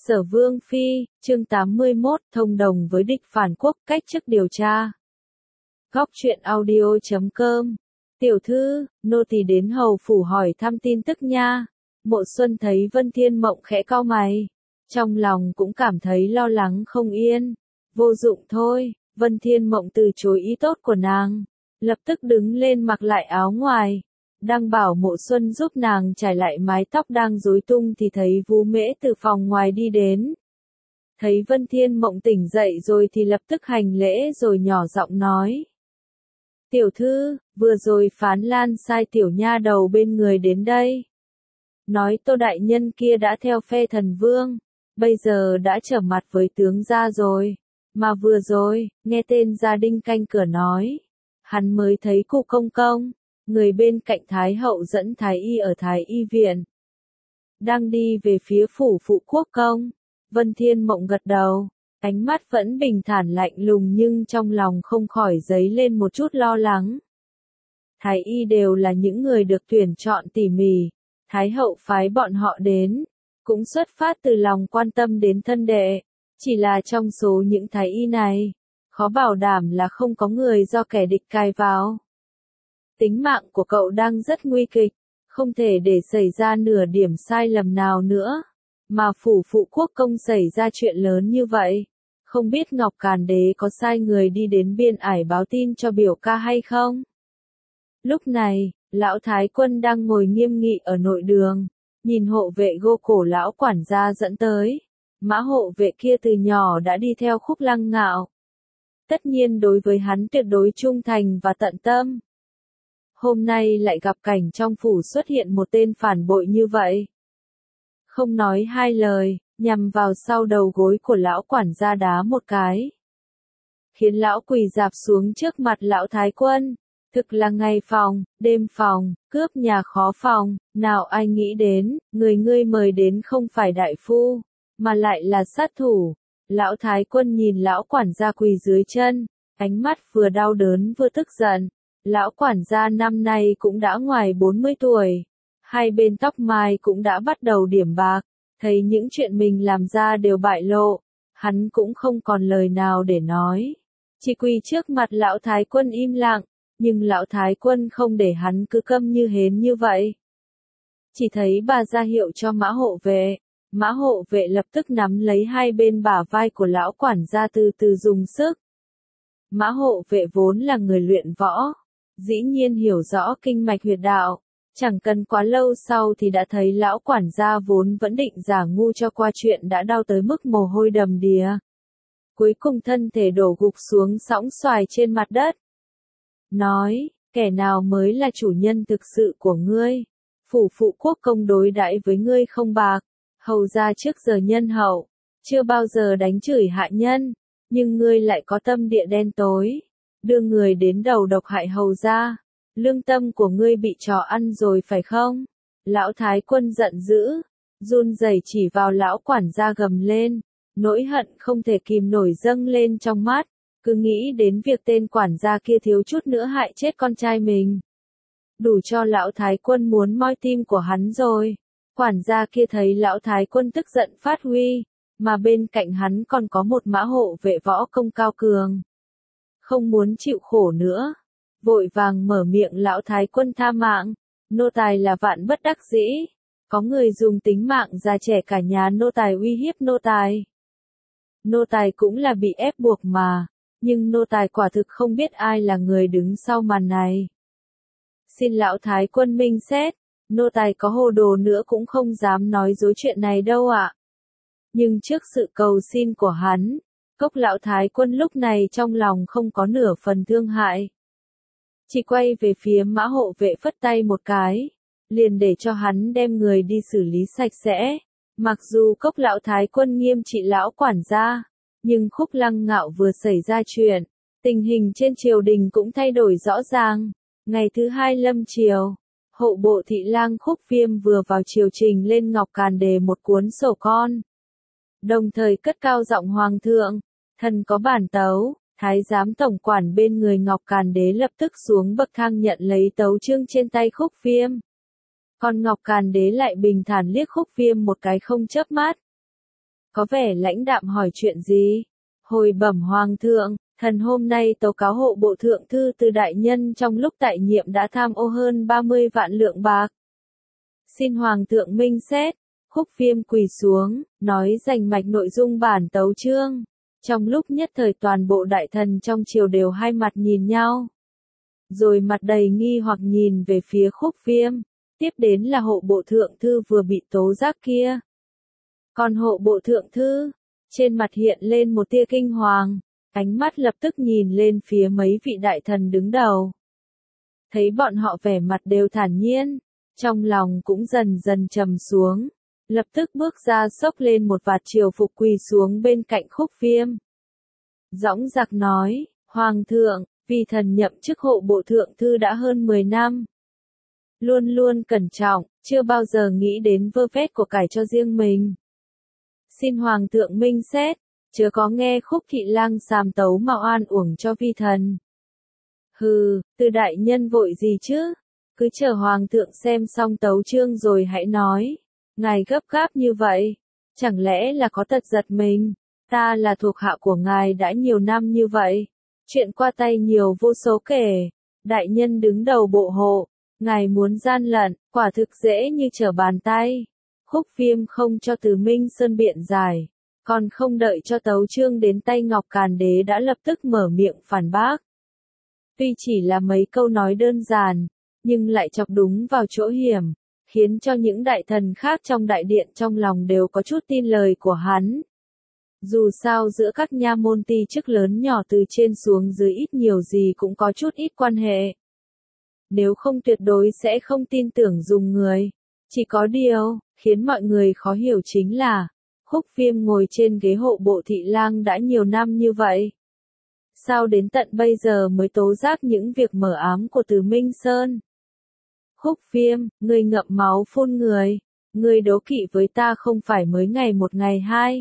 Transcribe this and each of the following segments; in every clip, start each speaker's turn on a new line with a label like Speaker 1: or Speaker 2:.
Speaker 1: Sở Vương Phi, chương 81, thông đồng với địch phản quốc, cách chức điều tra. Góc truyện audio.com. Tiểu thư, nô tỳ đến hầu phủ hỏi thăm tin tức nha. Mộ Xuân thấy Vân Thiên Mộng khẽ cau mày, trong lòng cũng cảm thấy lo lắng không yên. Vô dụng thôi, Vân Thiên Mộng từ chối ý tốt của nàng, lập tức đứng lên mặc lại áo ngoài. Đang bảo Mộ Xuân giúp nàng trải lại mái tóc đang rối tung thì thấy Vu Mễ từ phòng ngoài đi đến. Thấy Vân Thiên Mộng tỉnh dậy rồi thì lập tức hành lễ rồi nhỏ giọng nói. Tiểu thư, vừa rồi Phán Lan sai tiểu nha đầu bên người đến đây. Nói Tô đại nhân kia đã theo phe thần vương, bây giờ đã trở mặt với tướng gia rồi. Mà vừa rồi, nghe tên gia đình canh cửa nói, hắn mới thấy cụ công công, người bên cạnh Thái hậu dẫn Thái y ở Thái y viện, đang đi về phía phủ phụ quốc công. Vân Thiên Mộng gật đầu, ánh mắt vẫn bình thản lạnh lùng nhưng trong lòng không khỏi dấy lên một chút lo lắng. Thái y đều là những người được tuyển chọn tỉ mỉ, Thái hậu phái bọn họ đến, cũng xuất phát từ lòng quan tâm đến thân đệ, chỉ là trong số những thái y này, khó bảo đảm là không có người do kẻ địch cài vào. Tính mạng của cậu đang rất nguy kịch, không thể để xảy ra nửa điểm sai lầm nào nữa. Mà phủ phụ quốc công xảy ra chuyện lớn như vậy, không biết Ngọc Càn Đế có sai người đi đến Biên Ải báo tin cho biểu ca hay không? Lúc này, lão Thái Quân đang ngồi nghiêm nghị ở nội đường, nhìn hộ vệ gô cổ lão quản gia dẫn tới. Mã hộ vệ kia từ nhỏ đã đi theo Khúc Lăng Ngạo. Tất nhiên đối với hắn tuyệt đối trung thành và tận tâm. Hôm nay lại gặp cảnh trong phủ xuất hiện một tên phản bội như vậy. Không nói hai lời, nhằm vào sau đầu gối của lão quản gia đá một cái, khiến lão quỳ rạp xuống trước mặt lão Thái Quân. Thực là ngày phòng, đêm phòng, cướp nhà khó phòng, nào ai nghĩ đến, người ngươi mời đến không phải đại phu, mà lại là sát thủ. Lão Thái Quân nhìn lão quản gia quỳ dưới chân, ánh mắt vừa đau đớn vừa tức giận. Lão quản gia năm nay cũng đã ngoài 40 tuổi. Hai bên tóc mai cũng đã bắt đầu điểm bạc, thấy những chuyện mình làm ra đều bại lộ, hắn cũng không còn lời nào để nói. Chỉ quỳ trước mặt lão Thái Quân im lặng, nhưng lão Thái Quân không để hắn cứ câm như hến như vậy. Chỉ thấy bà ra hiệu cho mã hộ vệ lập tức nắm lấy hai bên bả vai của lão quản gia từ từ dùng sức. Mã hộ vệ vốn là người luyện võ, dĩ nhiên hiểu rõ kinh mạch huyệt đạo. Chẳng cần quá lâu sau thì đã thấy lão quản gia vốn vẫn định giả ngu cho qua chuyện đã đau tới mức mồ hôi đầm đìa. Cuối cùng thân thể đổ gục xuống sõng xoài trên mặt đất. Nói, kẻ nào mới là chủ nhân thực sự của ngươi? Phủ phụ quốc công đối đãi với ngươi không bạc, hầu ra trước giờ nhân hậu, chưa bao giờ đánh chửi hạ nhân, nhưng ngươi lại có tâm địa đen tối, đưa người đến đầu độc hại hầu ra. Lương tâm của ngươi bị trò ăn rồi phải không? Lão Thái Quân giận dữ, run rẩy chỉ vào lão quản gia gầm lên, nỗi hận không thể kìm nổi dâng lên trong mắt, cứ nghĩ đến việc tên quản gia kia thiếu chút nữa hại chết con trai mình. Đủ cho lão Thái Quân muốn moi tim của hắn rồi. Quản gia kia thấy lão Thái Quân tức giận phát huy, mà bên cạnh hắn còn có một mã hộ vệ võ công cao cường. Không muốn chịu khổ nữa, vội vàng mở miệng lão Thái Quân tha mạng, nô tài là vạn bất đắc dĩ, có người dùng tính mạng già trẻ cả nhà nô tài uy hiếp nô tài. Nô tài cũng là bị ép buộc mà, nhưng nô tài quả thực không biết ai là người đứng sau màn này. Xin lão Thái Quân minh xét, nô tài có hồ đồ nữa cũng không dám nói dối chuyện này đâu ạ. Nhưng trước sự cầu xin của hắn, cốc lão Thái Quân lúc này trong lòng không có nửa phần thương hại. Chỉ quay về phía mã hộ vệ phất tay một cái, liền để cho hắn đem người đi xử lý sạch sẽ. Mặc dù cốc lão Thái Quân nghiêm trị lão quản gia, nhưng Khúc Lăng Ngạo vừa xảy ra chuyện, tình hình trên triều đình cũng thay đổi rõ ràng. Ngày thứ hai lâm triều, hộ bộ thị lang Khúc Viêm vừa vào triều trình lên Ngọc Càn Đế một cuốn sổ con. Đồng thời cất cao giọng hoàng thượng, thần có bản tấu. Thái giám tổng quản bên người Ngọc Càn Đế lập tức xuống bậc thang nhận lấy tấu chương trên tay Khúc Viêm. Còn Ngọc Càn Đế lại bình thản liếc Khúc Viêm một cái không chớp mắt. có vẻ lãnh đạm hỏi chuyện gì. Hồi bẩm hoàng thượng, thần hôm nay tấu cáo hộ bộ thượng thư Từ đại nhân trong lúc tại nhiệm đã tham ô hơn 30 vạn lượng bạc. Xin hoàng thượng minh xét. Khúc Viêm quỳ xuống, nói rành mạch nội dung bản tấu chương. Trong lúc nhất thời toàn bộ đại thần trong triều đều hai mặt nhìn nhau. Rồi mặt đầy nghi hoặc nhìn về phía Khúc Viêm. Tiếp đến là hộ bộ thượng thư vừa bị tố giác kia. Còn hộ bộ thượng thư, trên mặt hiện lên một tia kinh hoàng, ánh mắt lập tức nhìn lên phía mấy vị đại thần đứng đầu. Thấy bọn họ vẻ mặt đều thản nhiên, trong lòng cũng dần dần trầm xuống, lập tức bước ra xốc lên một vạt triều phục quỳ xuống bên cạnh Khúc Viêm. Dõng dạc nói, Hoàng thượng, vì thần nhậm chức hộ bộ thượng thư đã hơn 10 năm. Luôn luôn cẩn trọng, chưa bao giờ nghĩ đến vơ vét của cải cho riêng mình. Xin Hoàng thượng minh xét, chớ có nghe Khúc thị lang sàm tấu mà oan uổng cho vi thần. Hừ, Từ đại nhân vội gì chứ? Cứ chờ Hoàng thượng xem xong tấu chương rồi hãy nói. Ngài gấp gáp như vậy, chẳng lẽ là có tật giật mình? Ta là thuộc hạ của ngài đã nhiều năm như vậy. Chuyện qua tay nhiều vô số kể. Đại nhân đứng đầu bộ hộ, ngài muốn gian lận, quả thực dễ như trở bàn tay. Khúc Viêm không cho Từ Minh Sơn biện giải, còn không đợi cho tấu chương đến tay Ngọc Càn Đế đã lập tức mở miệng phản bác. Tuy chỉ là mấy câu nói đơn giản, nhưng lại chọc đúng vào chỗ hiểm, khiến cho những đại thần khác trong đại điện trong lòng đều có chút tin lời của hắn. Dù sao giữa các nha môn ty chức lớn nhỏ từ trên xuống dưới ít nhiều gì cũng có chút ít quan hệ. Nếu không tuyệt đối sẽ không tin tưởng dùng người. Chỉ có điều, khiến mọi người khó hiểu chính là, Khúc Viêm ngồi trên ghế hộ bộ thị lang đã nhiều năm như vậy. Sao đến tận bây giờ mới tố giác những việc mờ ám của Từ Minh Sơn? Khúc Viêm, ngươi ngậm máu phun người, ngươi đố kỵ với ta không phải mới ngày một ngày hai.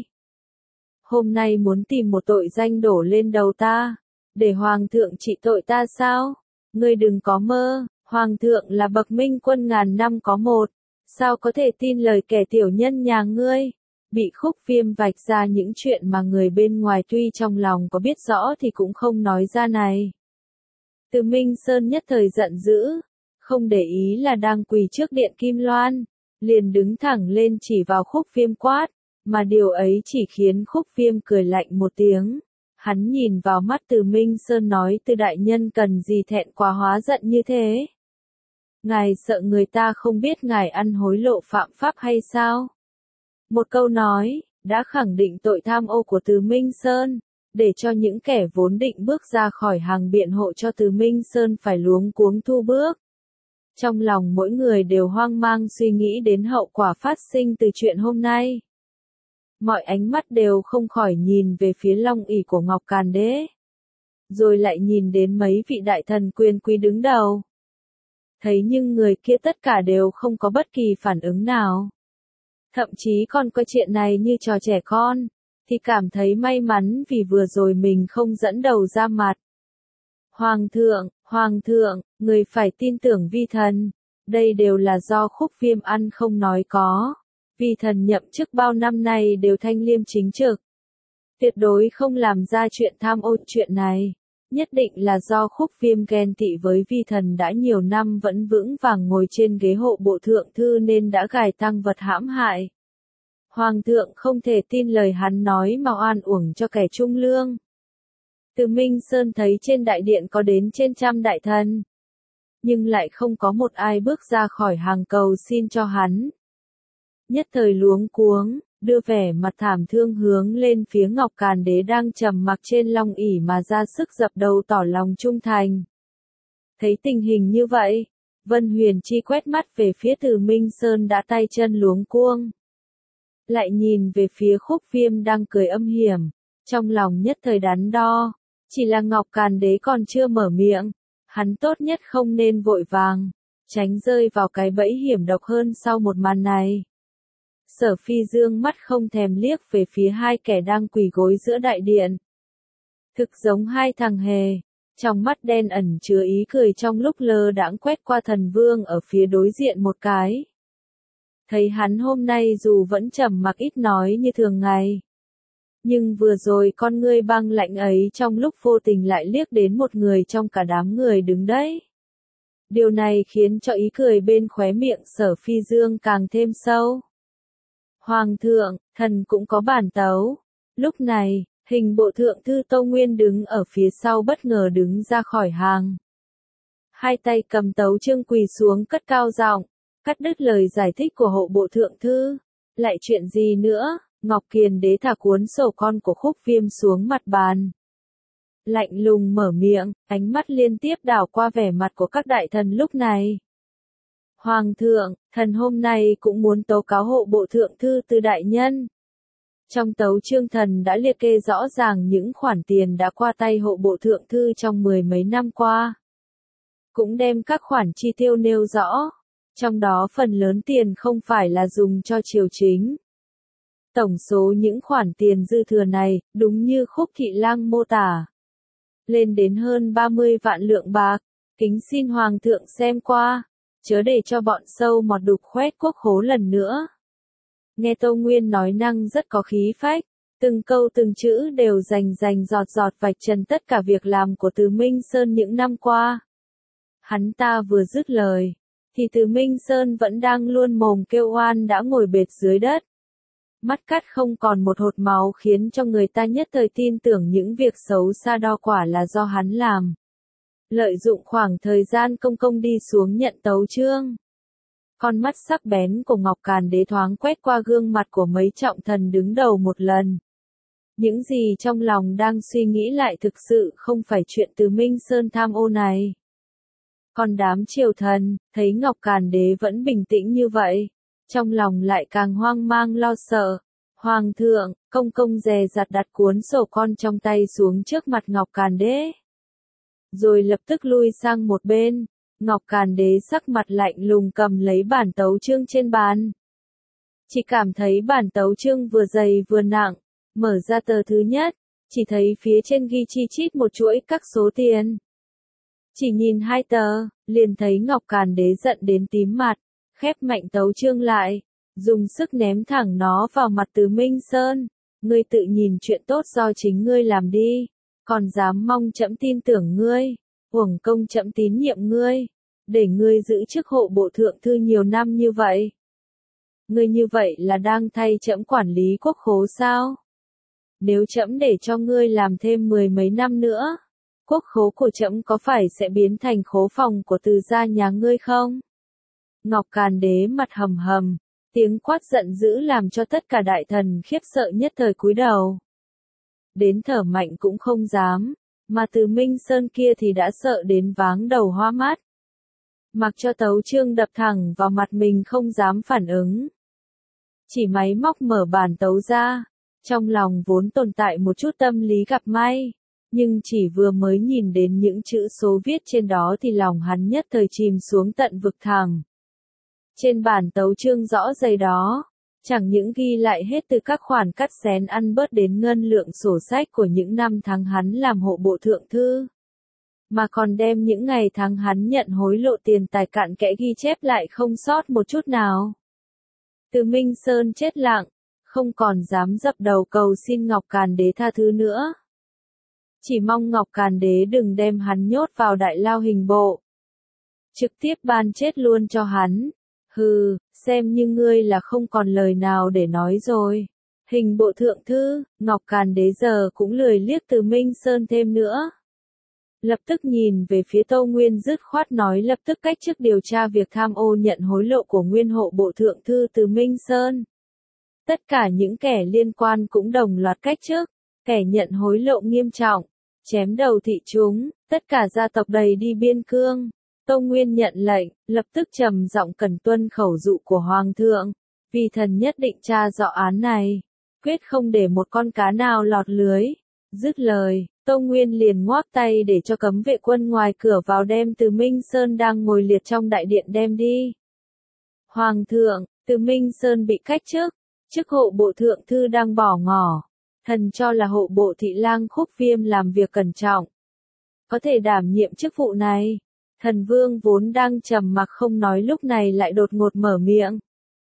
Speaker 1: Hôm nay muốn tìm một tội danh đổ lên đầu ta, để Hoàng thượng trị tội ta sao? Ngươi đừng có mơ, Hoàng thượng là bậc minh quân ngàn năm có một, sao có thể tin lời kẻ tiểu nhân nhà ngươi? Bị Khúc Viêm vạch ra những chuyện mà người bên ngoài tuy trong lòng có biết rõ thì cũng không nói ra này. Từ Minh Sơn nhất thời giận dữ, không để ý là đang quỳ trước điện Kim Loan, liền đứng thẳng lên chỉ vào Khúc Viêm quát, mà điều ấy chỉ khiến Khúc Viêm cười lạnh một tiếng. Hắn nhìn vào mắt Từ Minh Sơn nói Từ đại nhân cần gì thẹn quá hóa giận như thế? Ngài sợ người ta không biết ngài ăn hối lộ phạm pháp hay sao? Một câu nói, đã khẳng định tội tham ô của Từ Minh Sơn, để cho những kẻ vốn định bước ra khỏi hàng biện hộ cho Từ Minh Sơn phải luống cuống thu bước. Trong lòng mỗi người đều hoang mang suy nghĩ đến hậu quả phát sinh từ chuyện hôm nay. Mọi ánh mắt đều không khỏi nhìn về phía long ỷ của Ngọc Càn Đế. Rồi lại nhìn đến mấy vị đại thần quyền quý đứng đầu. Thấy nhưng người kia tất cả đều không có bất kỳ phản ứng nào. Thậm chí còn coi chuyện này như trò trẻ con, thì cảm thấy may mắn vì vừa rồi mình không dẫn đầu ra mặt. Hoàng thượng, người phải tin tưởng vi thần, đây đều là do Khúc Viêm ăn không nói có. Vi thần nhậm chức bao năm nay đều thanh liêm chính trực. Tuyệt đối không làm ra chuyện tham ô chuyện này. Nhất định là do Khúc Viêm ghen tị với vi thần đã nhiều năm vẫn vững vàng ngồi trên ghế hộ bộ thượng thư nên đã gài tăng vật hãm hại. Hoàng thượng không thể tin lời hắn nói mà oan uổng cho kẻ trung lương. Từ Minh Sơn thấy trên đại điện có đến trên trăm đại thần, nhưng lại không có một ai bước ra khỏi hàng cầu xin cho hắn. Nhất thời luống cuống, đưa vẻ mặt thảm thương hướng lên phía Ngọc Càn Đế đang trầm mặc trên long ỷ mà ra sức dập đầu tỏ lòng trung thành. Thấy tình hình như vậy, Vân Huyền Chi quét mắt về phía Từ Minh Sơn đã tay chân luống cuống. Lại nhìn về phía Khúc Viêm đang cười âm hiểm, trong lòng nhất thời đắn đo, chỉ là Ngọc Càn Đế còn chưa mở miệng, hắn tốt nhất không nên vội vàng, tránh rơi vào cái bẫy hiểm độc hơn sau một màn này. Sở Phi dương mắt không thèm liếc về phía hai kẻ đang quỳ gối giữa đại điện. Thực giống hai thằng hề, trong mắt đen ẩn chứa ý cười trong lúc lơ đãng quét qua thần vương ở phía đối diện một cái. Thấy hắn hôm nay dù vẫn trầm mặc ít nói như thường ngày. Nhưng vừa rồi con ngươi băng lạnh ấy trong lúc vô tình lại liếc đến một người trong cả đám người đứng đấy. Điều này khiến cho ý cười bên khóe miệng Sở Phi Dương càng thêm sâu. Hoàng thượng, thần cũng có bản tấu. Lúc này, hình bộ thượng thư Tô Nguyên đứng ở phía sau bất ngờ đứng ra khỏi hàng. Hai tay cầm tấu chương quỳ xuống cất cao giọng, cắt đứt lời giải thích của hộ bộ thượng thư. Lại chuyện gì nữa? Ngọc Kiền Đế thả cuốn sổ con của Khúc Viêm xuống mặt bàn. Lạnh lùng mở miệng, ánh mắt liên tiếp đảo qua vẻ mặt của các đại thần lúc này. Hoàng thượng, thần hôm nay cũng muốn tố cáo hộ bộ thượng thư Từ đại nhân. Trong tấu chương thần đã liệt kê rõ ràng những khoản tiền đã qua tay hộ bộ thượng thư trong mười mấy năm qua. Cũng đem các khoản chi tiêu nêu rõ. Trong đó phần lớn tiền không phải là dùng cho triều chính. Tổng số những khoản tiền dư thừa này, đúng như Khúc Thị Lang mô tả, lên đến hơn 30 vạn lượng bạc. Kính xin Hoàng thượng xem qua, chớ để cho bọn sâu mọt đục khoét quốc khố lần nữa. Nghe Tô Nguyên nói năng rất có khí phách, từng câu từng chữ đều rành giọt giọt vạch trần tất cả việc làm của Từ Minh Sơn những năm qua. Hắn ta vừa dứt lời, thì Từ Minh Sơn vẫn đang luôn mồm kêu oan đã ngồi bệt dưới đất. Mắt cắt không còn một hột máu khiến cho người ta nhất thời tin tưởng những việc xấu xa đo quả là do hắn làm. Lợi dụng khoảng thời gian công công đi xuống nhận tấu chương. Con mắt sắc bén của Ngọc Càn Đế thoáng quét qua gương mặt của mấy trọng thần đứng đầu một lần. Những gì trong lòng đang suy nghĩ lại thực sự không phải chuyện Từ Minh Sơn tham ô này. Còn đám triều thần, thấy Ngọc Càn Đế vẫn bình tĩnh như vậy, trong lòng lại càng hoang mang lo sợ. Hoàng thượng, công công dè dặt đặt cuốn sổ con trong tay xuống trước mặt Ngọc Càn Đế. Rồi lập tức lui sang một bên, Ngọc Càn Đế sắc mặt lạnh lùng cầm lấy bản tấu chương trên bàn. Chỉ cảm thấy bản tấu chương vừa dày vừa nặng, mở ra tờ thứ nhất, chỉ thấy phía trên ghi chi chít một chuỗi các số tiền. Chỉ nhìn hai tờ, liền thấy Ngọc Càn Đế giận đến tím mặt, khép mạnh tấu chương lại, dùng sức ném thẳng nó vào mặt Từ Minh Sơn. Ngươi tự nhìn chuyện tốt do chính ngươi làm đi, còn dám mong trẫm tin tưởng ngươi, uổng công trẫm tín nhiệm ngươi, để ngươi giữ chức hộ bộ thượng thư nhiều năm như vậy. Ngươi như vậy là đang thay trẫm quản lý quốc khố sao? Nếu trẫm để cho ngươi làm thêm mười mấy năm nữa, quốc khố của trẫm có phải sẽ biến thành khố phòng của Từ gia nhà ngươi không? Ngọc Càn Đế mặt hầm hầm, tiếng quát giận dữ làm cho tất cả đại thần khiếp sợ nhất thời cúi đầu. Đến thở mạnh cũng không dám, mà Từ Minh Sơn kia thì đã sợ đến váng đầu hoa mắt. Mặc cho tấu chương đập thẳng vào mặt mình không dám phản ứng. Chỉ máy móc mở bản tấu ra, trong lòng vốn tồn tại một chút tâm lý gặp may, nhưng chỉ vừa mới nhìn đến những chữ số viết trên đó thì lòng hắn nhất thời chìm xuống tận vực thẳm. Trên bản tấu chương rõ ràng đó, chẳng những ghi lại hết từ các khoản cắt xén ăn bớt đến ngân lượng sổ sách của những năm tháng hắn làm hộ bộ thượng thư, mà còn đem những ngày tháng hắn nhận hối lộ tiền tài cặn kẽ ghi chép lại không sót một chút nào. Từ Minh Sơn chết lặng, không còn dám dập đầu cầu xin Ngọc Càn Đế tha thứ nữa. Chỉ mong Ngọc Càn Đế đừng đem hắn nhốt vào đại lao hình bộ, trực tiếp ban chết luôn cho hắn. Hừ, xem như ngươi là không còn lời nào để nói rồi. Hình bộ thượng thư, Ngọc Càn Đế giờ cũng lười liếc Từ Minh Sơn thêm nữa. Lập tức nhìn về phía Tô Nguyên dứt khoát nói lập tức cách chức điều tra việc tham ô nhận hối lộ của nguyên hộ bộ thượng thư Từ Minh Sơn. Tất cả những kẻ liên quan cũng đồng loạt cách chức, kẻ nhận hối lộ nghiêm trọng, chém đầu thị chúng, tất cả gia tộc đầy đi biên cương. Tô Nguyên nhận lệnh, lập tức trầm giọng cần tuân khẩu dụ của Hoàng thượng, vì thần nhất định tra rõ án này, quyết không để một con cá nào lọt lưới. Dứt lời, Tô Nguyên liền ngoác tay để cho cấm vệ quân ngoài cửa vào đem Từ Minh Sơn đang ngồi liệt trong đại điện đem đi. Hoàng thượng, Từ Minh Sơn bị cách chức, chức hộ bộ thượng thư đang bỏ ngỏ, thần cho là hộ bộ thị lang Khúc Viêm làm việc cẩn trọng, có thể đảm nhiệm chức vụ này. Thần vương vốn đang trầm mặc không nói lúc này lại đột ngột mở miệng.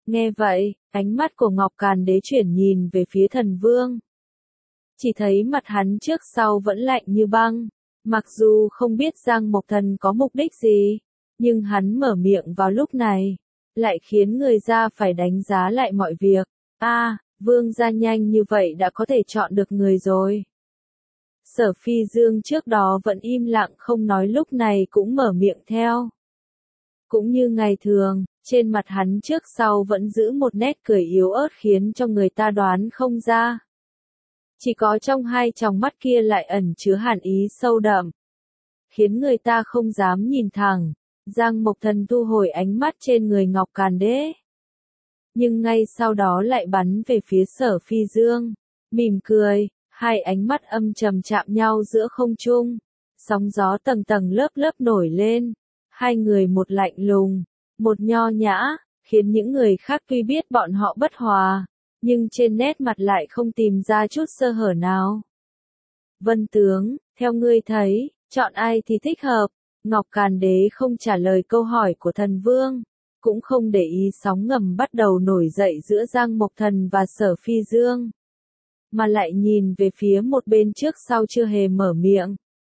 Speaker 1: Nghe vậy, ánh mắt của Ngọc Càn Đế chuyển nhìn về phía thần vương. Chỉ thấy mặt hắn trước sau vẫn lạnh như băng. Mặc dù không biết Giang Mộc Thần có mục đích gì, nhưng hắn mở miệng vào lúc này, lại khiến người ra phải đánh giá lại mọi việc. Vương gia nhanh như vậy đã có thể chọn được người rồi. Sở Phi Dương trước đó vẫn im lặng không nói lúc này cũng mở miệng theo. Cũng như ngày thường, trên mặt hắn trước sau vẫn giữ một nét cười yếu ớt khiến cho người ta đoán không ra. Chỉ có trong hai tròng mắt kia lại ẩn chứa hàn ý sâu đậm, khiến người ta không dám nhìn thẳng. Giang Mộc Thần thu hồi ánh mắt trên người Ngọc Càn Đế, nhưng ngay sau đó lại bắn về phía Sở Phi Dương, mỉm cười, hai ánh mắt âm trầm chạm nhau giữa không trung, sóng gió tầng tầng lớp lớp nổi lên, hai người một lạnh lùng, một nho nhã, khiến những người khác tuy biết bọn họ bất hòa, nhưng trên nét mặt lại không tìm ra chút sơ hở nào. Vân tướng, theo ngươi thấy, chọn ai thì thích hợp? Ngọc Càn Đế không trả lời câu hỏi của thần vương, cũng không để ý sóng ngầm bắt đầu nổi dậy giữa Giang Mộc Thần và Sở Phi Dương, mà lại nhìn về phía một bên trước sau chưa hề mở miệng.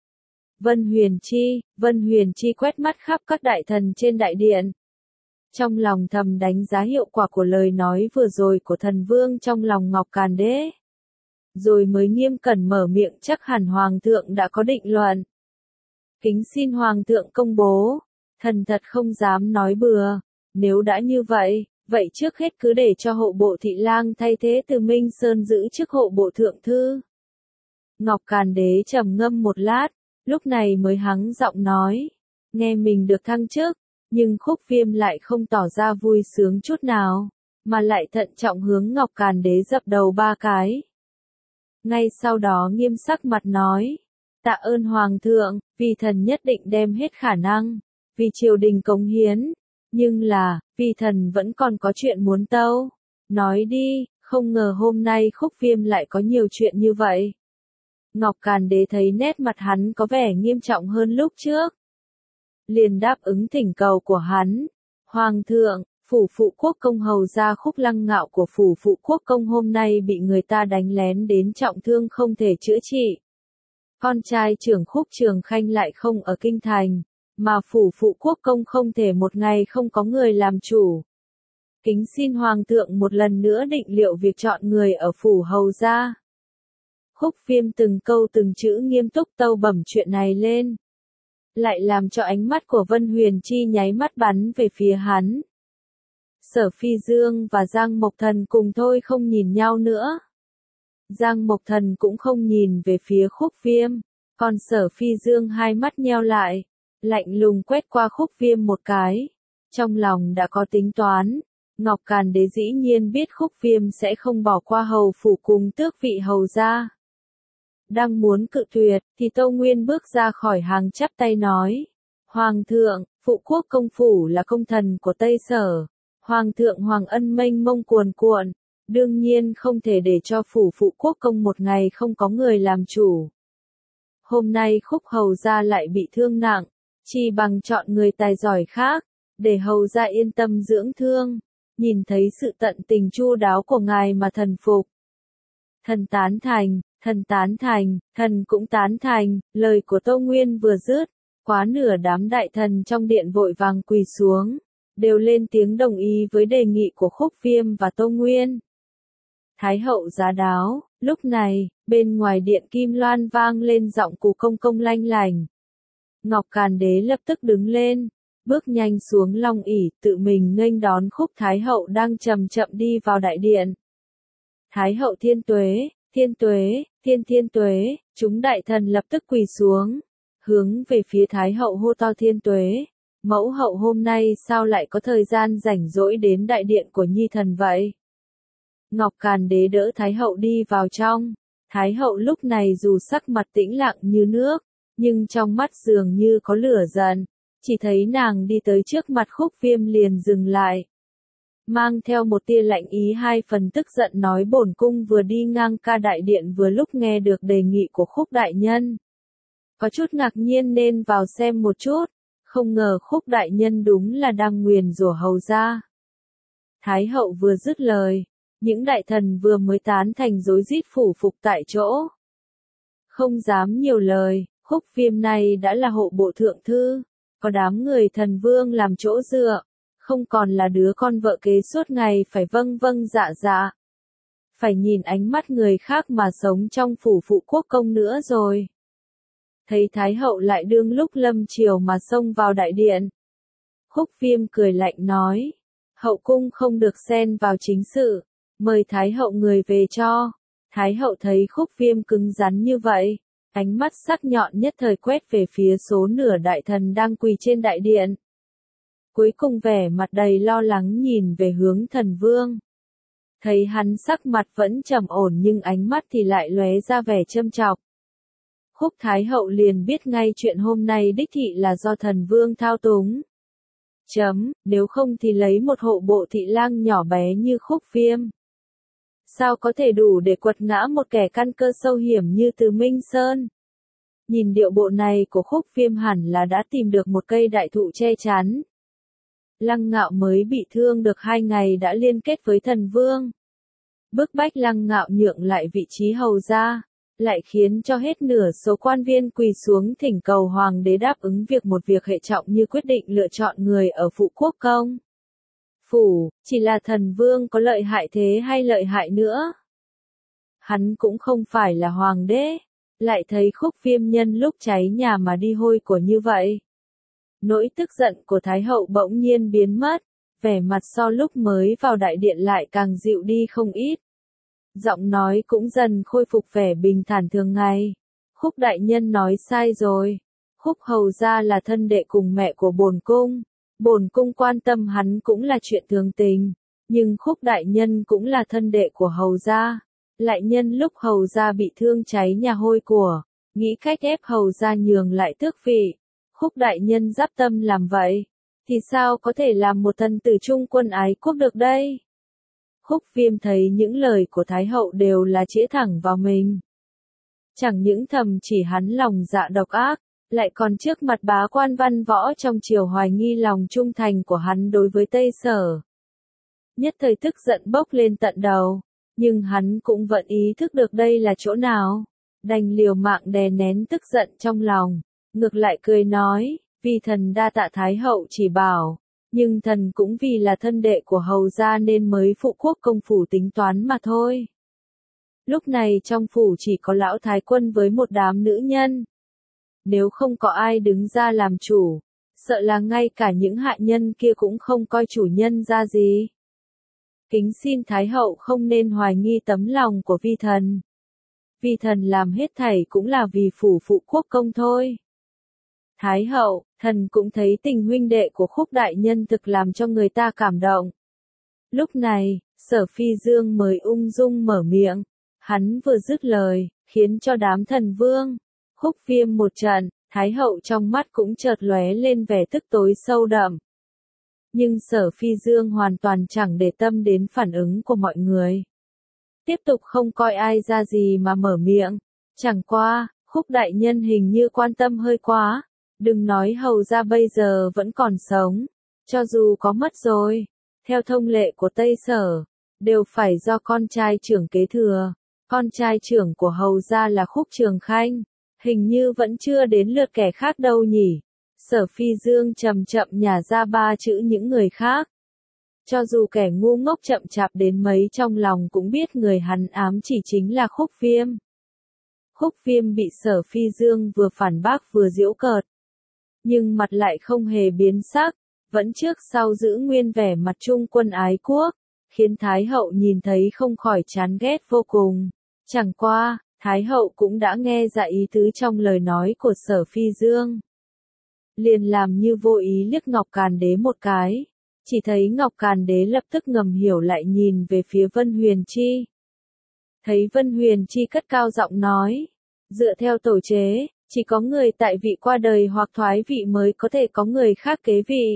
Speaker 1: Vân Huyền Chi quét mắt khắp các đại thần trên đại điện. Trong lòng thầm đánh giá hiệu quả của lời nói vừa rồi của thần vương trong lòng Ngọc Càn Đế. Rồi mới nghiêm cẩn mở miệng, chắc hẳn Hoàng thượng đã có định luận. Kính xin Hoàng thượng công bố, thần thật không dám nói bừa, nếu đã như vậy, vậy trước hết cứ để cho hộ bộ thị lang thay thế từ Minh Sơn giữ chức hộ bộ thượng thư. Ngọc Càn Đế trầm ngâm một lát, lúc này mới hắng giọng nói, nghe mình được thăng chức, nhưng Khúc Viêm lại không tỏ ra vui sướng chút nào, mà lại thận trọng hướng Ngọc Càn Đế dập đầu 3 cái. Ngay sau đó nghiêm sắc mặt nói, tạ ơn Hoàng thượng, vì thần nhất định đem hết khả năng, vì triều đình cống hiến, nhưng là, vì thần vẫn còn có chuyện muốn tâu. Nói đi, không ngờ hôm nay Khúc Viêm lại có nhiều chuyện như vậy. Ngọc Càn Đế thấy nét mặt hắn có vẻ nghiêm trọng hơn lúc trước, liền đáp ứng thỉnh cầu của hắn. Hoàng thượng, phủ phụ quốc công hầu gia Khúc Lăng Ngạo của phủ phụ quốc công hôm nay bị người ta đánh lén đến trọng thương không thể chữa trị. Con trai trưởng Khúc Trường Khanh lại không ở kinh thành, mà phủ phụ quốc công không thể một ngày không có người làm chủ. Kính xin Hoàng thượng một lần nữa định liệu việc chọn người ở phủ hầu gia. Khúc Viêm từng câu từng chữ nghiêm túc tâu bẩm chuyện này lên, lại làm cho ánh mắt của Vân Huyền Chi nháy mắt bắn về phía hắn. Sở Phi Dương và Giang Mộc Thần cùng thôi không nhìn nhau nữa. Giang Mộc Thần cũng không nhìn về phía Khúc Viêm, còn Sở Phi Dương hai mắt nheo lại, lạnh lùng quét qua Khúc Viêm một cái. Trong lòng đã có tính toán, Ngọc Càn Đế dĩ nhiên biết Khúc Viêm sẽ không bỏ qua hầu phủ cùng tước vị hầu gia. Đang muốn cự tuyệt, thì Tâu Nguyên bước ra khỏi hàng chắp tay nói, Hoàng thượng, phụ quốc công phủ là công thần của Tây Sở, Hoàng thượng hoàng ân mênh mông cuồn cuộn, đương nhiên không thể để cho phủ phụ quốc công một ngày không có người làm chủ. Hôm nay Khúc hầu gia lại bị thương nặng, chỉ bằng chọn người tài giỏi khác, để hầu gia yên tâm dưỡng thương, nhìn thấy sự tận tình chu đáo của ngài mà thần phục. Thần tán thành, thần cũng tán thành, lời của Tâu Nguyên vừa dứt, quá nửa đám đại thần trong điện vội vàng quỳ xuống, đều lên tiếng đồng ý với đề nghị của Khúc Viêm và Tâu Nguyên. Thái hậu giá đáo, lúc này, bên ngoài điện Kim Loan vang lên giọng của công công lanh lành. Ngọc Càn Đế lập tức đứng lên, bước nhanh xuống long ỷ, tự mình nghênh đón Khúc Thái hậu đang chậm chậm đi vào đại điện. Thái hậu thiên tuế, thiên tuế, chúng đại thần lập tức quỳ xuống, hướng về phía Thái hậu hô to thiên tuế. Mẫu hậu hôm nay sao lại có thời gian rảnh rỗi đến đại điện của nhi thần vậy? Ngọc Càn Đế đỡ Thái hậu đi vào trong. Thái hậu lúc này dù sắc mặt tĩnh lặng như nước, nhưng trong mắt dường như có lửa giận. Chỉ thấy nàng đi tới trước mặt Khúc Viêm liền dừng lại, mang theo một tia lạnh ý 2 phần tức giận nói bổn cung vừa đi ngang ca đại điện vừa lúc nghe được đề nghị của Khúc đại nhân. Có chút ngạc nhiên nên vào xem một chút, không ngờ Khúc đại nhân đúng là đang nguyền rủa hầu gia. Thái hậu vừa dứt lời, những đại thần vừa mới tán thành rối rít phủ phục tại chỗ. Không dám nhiều lời, Khúc Viêm này đã là hộ bộ thượng thư, có đám người thần vương làm chỗ dựa, không còn là đứa con vợ kế suốt ngày phải vâng vâng dạ dạ. Phải nhìn ánh mắt người khác mà sống trong phủ phụ quốc công nữa rồi. Thấy Thái hậu lại đương lúc lâm chiều mà xông vào đại điện. Khúc Viêm cười lạnh nói, hậu cung không được xen vào chính sự, mời Thái hậu người về cho. Thái hậu thấy Khúc Viêm cứng rắn như vậy, ánh mắt sắc nhọn nhất thời quét về phía số nửa đại thần đang quỳ trên đại điện. Cuối cùng vẻ mặt đầy lo lắng nhìn về hướng thần vương. Thấy hắn sắc mặt vẫn trầm ổn nhưng ánh mắt thì lại lóe ra vẻ châm chọc. Khúc Thái hậu liền biết ngay chuyện hôm nay đích thị là do thần vương thao túng. Nếu không thì lấy một hộ bộ thị lang nhỏ bé như Khúc Viêm. Sao có thể đủ để quật ngã một kẻ căn cơ sâu hiểm như Từ Minh Sơn? Nhìn điệu bộ này của Khúc Viêm hẳn là đã tìm được một cây đại thụ che chắn. Lăng Ngạo mới bị thương được 2 ngày đã liên kết với thần vương. Bức bách Lăng Ngạo nhượng lại vị trí hầu gia, lại khiến cho hết nửa số quan viên quỳ xuống thỉnh cầu hoàng đế đáp ứng một việc hệ trọng như quyết định lựa chọn người ở phụ quốc công. Phủ, chỉ là thần vương có lợi hại thế hay lợi hại nữa? Hắn cũng không phải là hoàng đế, lại thấy Khúc Viêm nhân lúc cháy nhà mà đi hôi của như vậy. Nỗi tức giận của Thái hậu bỗng nhiên biến mất, vẻ mặt so lúc mới vào đại điện lại càng dịu đi không ít. Giọng nói cũng dần khôi phục vẻ bình thản thường ngày. Khúc đại nhân nói sai rồi. Khúc hầu gia là thân đệ cùng mẹ của bổn cung. Bổn cung quan tâm hắn cũng là chuyện thường tình. Nhưng Khúc đại nhân cũng là thân đệ của hầu gia. Lại nhân lúc hầu gia bị thương cháy nhà hôi của, nghĩ cách ép hầu gia nhường lại tước vị. Khúc đại nhân giáp tâm làm vậy, thì sao có thể làm một thần tử trung quân ái quốc được đây? Khúc Viêm thấy những lời của Thái hậu đều là chĩa thẳng vào mình. Chẳng những thầm chỉ hắn lòng dạ độc ác, lại còn trước mặt bá quan văn võ trong triều hoài nghi lòng trung thành của hắn đối với Tây Sở. Nhất thời tức giận bốc lên tận đầu, nhưng hắn cũng vẫn ý thức được đây là chỗ nào, đành liều mạng đè nén tức giận trong lòng, ngược lại cười nói, vì thần đa tạ Thái hậu chỉ bảo. Nhưng thần cũng vì là thân đệ của hầu gia nên mới phụ quốc công phủ tính toán mà thôi. Lúc này trong phủ chỉ có lão thái quân với một đám nữ nhân. Nếu không có ai đứng ra làm chủ, sợ là ngay cả những hạ nhân kia cũng không coi chủ nhân ra gì. Kính xin Thái hậu không nên hoài nghi tấm lòng của vi thần. Vi thần làm hết thảy cũng là vì phủ phụ quốc công thôi. Thái hậu, thần cũng thấy tình huynh đệ của Khúc đại nhân thực làm cho người ta cảm động. Lúc này, Sở Phi Dương mới ung dung mở miệng, hắn vừa dứt lời, khiến cho đám thần vương, Khúc Viêm một trận, Thái hậu trong mắt cũng chợt lóe lên vẻ tức tối sâu đậm. Nhưng Sở Phi Dương hoàn toàn chẳng để tâm đến phản ứng của mọi người. Tiếp tục không coi ai ra gì mà mở miệng, chẳng qua, Khúc đại nhân hình như quan tâm hơi quá. Đừng nói hầu gia bây giờ vẫn còn sống, cho dù có mất rồi, theo thông lệ của Tây Sở, đều phải do con trai trưởng kế thừa. Con trai trưởng của hầu gia là Khúc Trường Khanh, hình như vẫn chưa đến lượt kẻ khác đâu nhỉ. Sở Phi Dương chậm chậm nhả ra 3 chữ những người khác. Cho dù kẻ ngu ngốc chậm chạp đến mấy trong lòng cũng biết người hắn ám chỉ chính là Khúc Viêm. Khúc Viêm bị Sở Phi Dương vừa phản bác vừa giễu cợt. Nhưng mặt lại không hề biến sắc, vẫn trước sau giữ nguyên vẻ mặt trung quân ái quốc, khiến Thái hậu nhìn thấy không khỏi chán ghét vô cùng. Chẳng qua, Thái hậu cũng đã nghe ra ý tứ trong lời nói của Sở Phi Dương. Liền làm như vô ý liếc Ngọc Càn Đế một cái, chỉ thấy Ngọc Càn Đế lập tức ngầm hiểu lại nhìn về phía Vân Huyền Chi. Thấy Vân Huyền Chi cất cao giọng nói, dựa theo tổ chế, chỉ có người tại vị qua đời hoặc thoái vị mới có thể có người khác kế vị.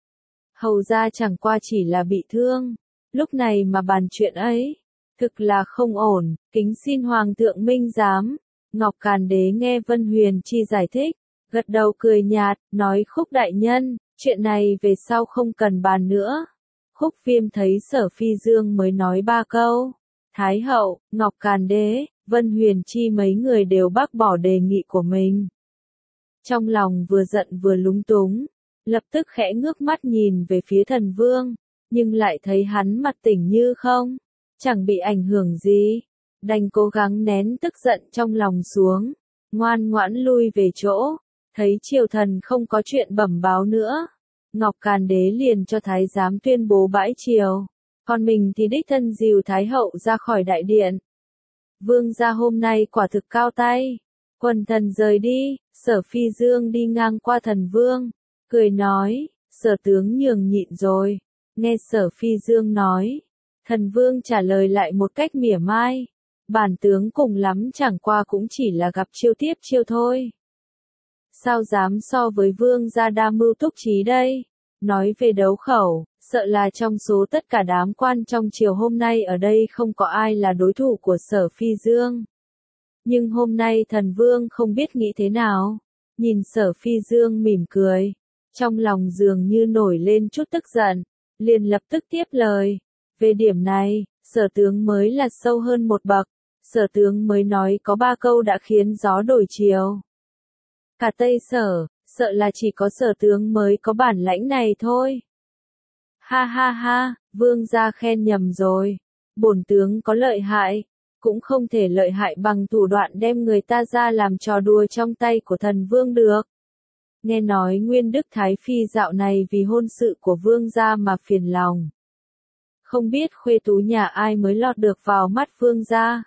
Speaker 1: Hầu gia chẳng qua chỉ là bị thương, lúc này mà bàn chuyện ấy, thực là không ổn, kính xin Hoàng thượng minh giám. Ngọc Càn Đế nghe Vân Huyền Chi giải thích, gật đầu cười nhạt, nói Khúc đại nhân, chuyện này về sau không cần bàn nữa. Khúc Viêm thấy Sở Phi Dương mới nói 3 câu. Thái hậu, Ngọc Càn Đế, Vân Huyền Chi mấy người đều bác bỏ đề nghị của mình. Trong lòng vừa giận vừa lúng túng, lập tức khẽ ngước mắt nhìn về phía thần vương, nhưng lại thấy hắn mặt tỉnh như không, chẳng bị ảnh hưởng gì, đành cố gắng nén tức giận trong lòng xuống, ngoan ngoãn lui về chỗ, thấy triều thần không có chuyện bẩm báo nữa. Ngọc Càn Đế liền cho thái giám tuyên bố bãi triều, còn mình thì đích thân dìu thái hậu ra khỏi đại điện. Vương gia hôm nay quả thực cao tay. Quần thần rời đi, Sở Phi Dương đi ngang qua thần vương, cười nói, Sở tướng nhường nhịn rồi. Nghe Sở Phi Dương nói, thần vương trả lời lại một cách mỉa mai, bản tướng cùng lắm chẳng qua cũng chỉ là gặp chiêu tiếp chiêu thôi. Sao dám so với vương gia đa mưu túc trí đây? Nói về đấu khẩu, sợ là trong số tất cả đám quan trong triều hôm nay ở đây không có ai là đối thủ của Sở Phi Dương. Nhưng hôm nay thần vương không biết nghĩ thế nào, nhìn Sở Phi Dương mỉm cười, trong lòng dường như nổi lên chút tức giận, liền lập tức tiếp lời. Về điểm này, Sở tướng mới là sâu hơn một bậc, Sở tướng mới nói có 3 câu đã khiến gió đổi chiều. Cả Tây Sở, sợ là chỉ có Sở tướng mới có bản lãnh này thôi. Ha ha ha, vương gia khen nhầm rồi, bổn tướng có lợi hại, cũng không thể lợi hại bằng thủ đoạn đem người ta ra làm trò đùa trong tay của thần vương được. Nghe nói Nguyên Đức Thái Phi dạo này vì hôn sự của vương gia mà phiền lòng. Không biết khuê tú nhà ai mới lọt được vào mắt vương gia.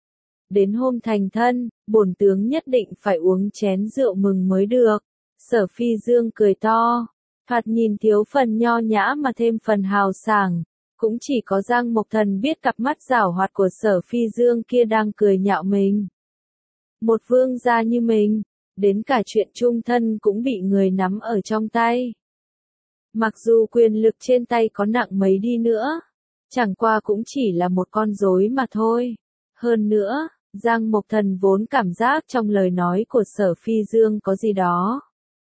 Speaker 1: Đến hôm thành thân, bổn tướng nhất định phải uống chén rượu mừng mới được. Sở Phi Dương cười to, thoạt nhìn thiếu phần nho nhã mà thêm phần hào sảng. Cũng chỉ có Giang Mộc Thần biết cặp mắt giảo hoạt của Sở Phi Dương kia đang cười nhạo mình. Một vương gia như mình, đến cả chuyện chung thân cũng bị người nắm ở trong tay. Mặc dù quyền lực trên tay có nặng mấy đi nữa, chẳng qua cũng chỉ là một con rối mà thôi. Hơn nữa, Giang Mộc Thần vốn cảm giác trong lời nói của Sở Phi Dương có gì đó.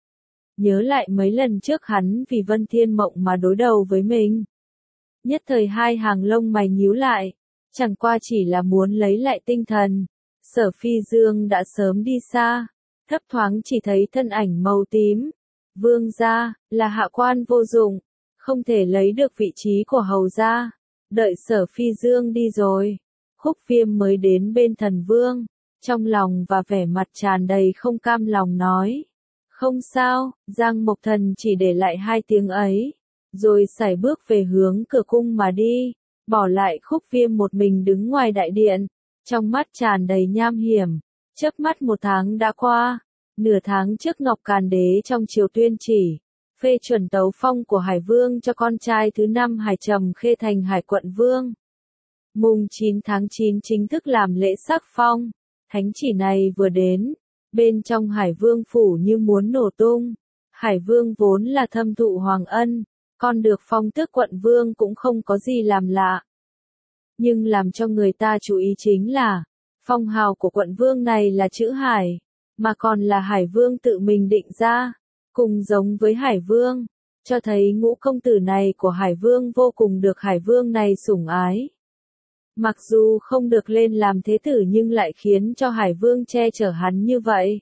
Speaker 1: Nhớ lại mấy lần trước hắn vì Vân Thiên Mộng mà đối đầu với mình. Nhất thời hai hàng lông mày nhíu lại, chẳng qua chỉ là muốn lấy lại tinh thần. Sở Phi Dương đã sớm đi xa, thấp thoáng chỉ thấy thân ảnh màu tím. Vương gia, là hạ quan vô dụng, không thể lấy được vị trí của hầu gia. Đợi Sở Phi Dương đi rồi, Khúc Viêm mới đến bên thần vương, trong lòng và vẻ mặt tràn đầy không cam lòng nói. Không sao, Giang Mộc Thần chỉ để lại 2 tiếng ấy, rồi sải bước về hướng cửa cung mà đi, bỏ lại Khúc Viêm một mình đứng ngoài đại điện, trong mắt tràn đầy nham hiểm. Chớp mắt 1 tháng đã qua, nửa tháng trước Ngọc Càn Đế trong triều tuyên chỉ, phê chuẩn tấu phong của Hải Vương cho con trai thứ 5 Hải Trầm Khê thành Hải Quận Vương. Mùng 9 tháng 9 chính thức làm lễ sắc phong, thánh chỉ này vừa đến, bên trong Hải Vương phủ như muốn nổ tung. Hải Vương vốn là thâm thụ hoàng ân, con được phong tước quận vương cũng không có gì làm lạ. Nhưng làm cho người ta chú ý chính là, phong hào của quận vương này là chữ Hải, mà còn là Hải Vương tự mình định ra, cùng giống với Hải Vương, cho thấy ngũ công tử này của Hải Vương vô cùng được Hải Vương này sủng ái. Mặc dù không được lên làm thế tử nhưng lại khiến cho Hải Vương che chở hắn như vậy.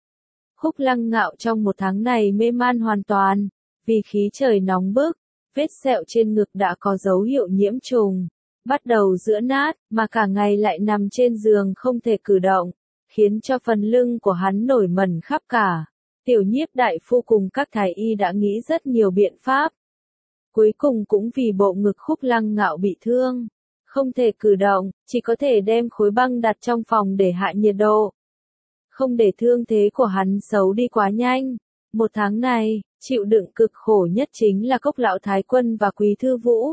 Speaker 1: Khúc Lăng Ngạo trong 1 tháng này mê man hoàn toàn, vì khí trời nóng bức, vết sẹo trên ngực đã có dấu hiệu nhiễm trùng, bắt đầu giữa nát, mà cả ngày lại nằm trên giường không thể cử động, khiến cho phần lưng của hắn nổi mẩn khắp cả. Tiểu Nhiếp đại phu cùng các thái y đã nghĩ rất nhiều biện pháp. Cuối cùng cũng vì bộ ngực Khúc Lăng Ngạo bị thương, không thể cử động, chỉ có thể đem khối băng đặt trong phòng để hạ nhiệt độ. Không để thương thế của hắn xấu đi quá nhanh. 1 tháng này, chịu đựng cực khổ nhất chính là Cốc Lão Thái Quân và Quý Thư Vũ.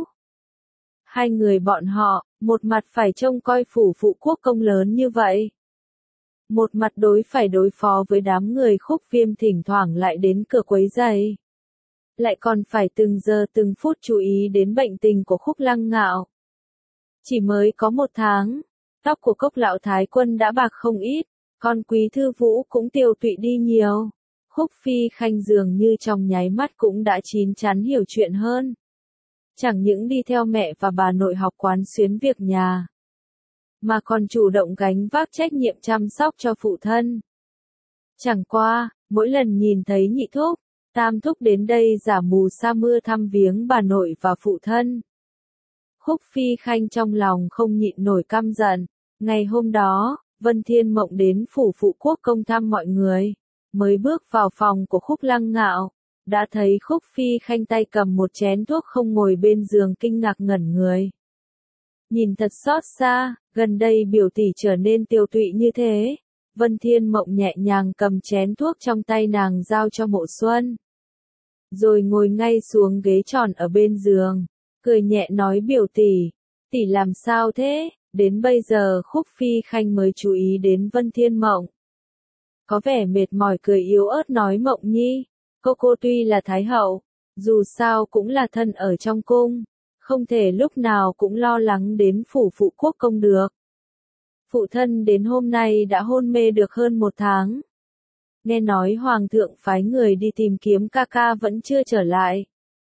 Speaker 1: 2 người bọn họ, một mặt phải trông coi phủ phụ quốc công lớn như vậy. Một mặt phải đối phó với đám người Khúc Viêm thỉnh thoảng lại đến cửa quấy rầy. Lại còn phải từng giờ từng phút chú ý đến bệnh tình của Khúc Lăng Ngạo. Chỉ mới có 1 tháng, tóc của Cốc Lão Thái Quân đã bạc không ít, còn Quý Thư Vũ cũng tiều tụy đi nhiều. Khúc Phi Khanh dường như trong nháy mắt cũng đã chín chắn hiểu chuyện hơn. Chẳng những đi theo mẹ và bà nội học quán xuyến việc nhà, mà còn chủ động gánh vác trách nhiệm chăm sóc cho phụ thân. Chẳng qua, mỗi lần nhìn thấy nhị thúc, tam thúc đến đây giả mù sa mưa thăm viếng bà nội và phụ thân, Khúc Phi Khanh trong lòng không nhịn nổi căm giận. Ngày hôm đó, Vân Thiên Mộng đến phủ phụ quốc công thăm mọi người. Mới bước vào phòng của Khúc Lăng Ngạo, đã thấy Khúc Phi Khanh tay cầm một chén thuốc không ngồi bên giường kinh ngạc ngẩn người. Nhìn thật xót xa, gần đây biểu tỷ trở nên tiều tụy như thế. Vân Thiên Mộng nhẹ nhàng cầm chén thuốc trong tay nàng giao cho Mộ Xuân. Rồi ngồi ngay xuống ghế tròn ở bên giường, cười nhẹ nói biểu tỷ làm sao thế? Đến bây giờ Khúc Phi Khanh mới chú ý đến Vân Thiên Mộng. Có vẻ mệt mỏi cười yếu ớt nói Mộng Nhi, cô tuy là Thái Hậu, dù sao cũng là thân ở trong cung, không thể lúc nào cũng lo lắng đến phủ phụ quốc công được. Phụ thân đến hôm nay đã hôn mê được hơn 1 tháng. Nghe nói Hoàng thượng phái người đi tìm kiếm ca ca vẫn chưa trở lại.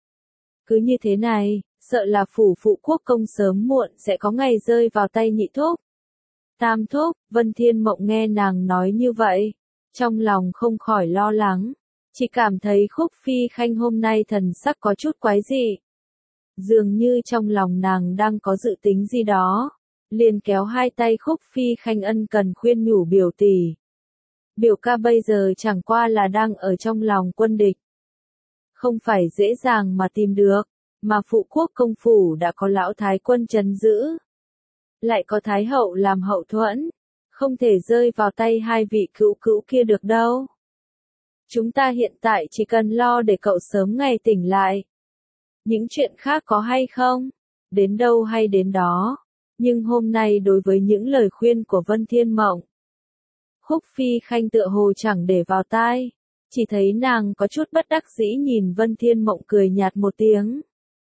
Speaker 1: Cứ như thế này, sợ là phủ phụ quốc công sớm muộn sẽ có ngày rơi vào tay nhị thúc. Tam thúc, Vân Thiên Mộng nghe nàng nói như vậy, trong lòng không khỏi lo lắng, chỉ cảm thấy Khúc Phi Khanh hôm nay thần sắc có chút quái dị. Dường như trong lòng nàng đang có dự tính gì đó, liền kéo hai tay Khúc Phi Khanh ân cần khuyên nhủ biểu tỷ. Biểu ca bây giờ chẳng qua là đang ở trong lòng quân địch. Không phải dễ dàng mà tìm được, mà phụ quốc công phủ đã có lão thái quân trấn giữ. Lại có thái hậu làm hậu thuẫn, không thể rơi vào tay hai vị cữu kia được đâu. Chúng ta hiện tại chỉ cần lo để cậu sớm ngày tỉnh lại. Những chuyện khác có hay không, đến đâu hay đến đó. Nhưng hôm nay đối với những lời khuyên của Vân Thiên Mộng, Khúc Phi Khanh tựa hồ chẳng để vào tai, chỉ thấy nàng có chút bất đắc dĩ nhìn Vân Thiên Mộng cười nhạt một tiếng.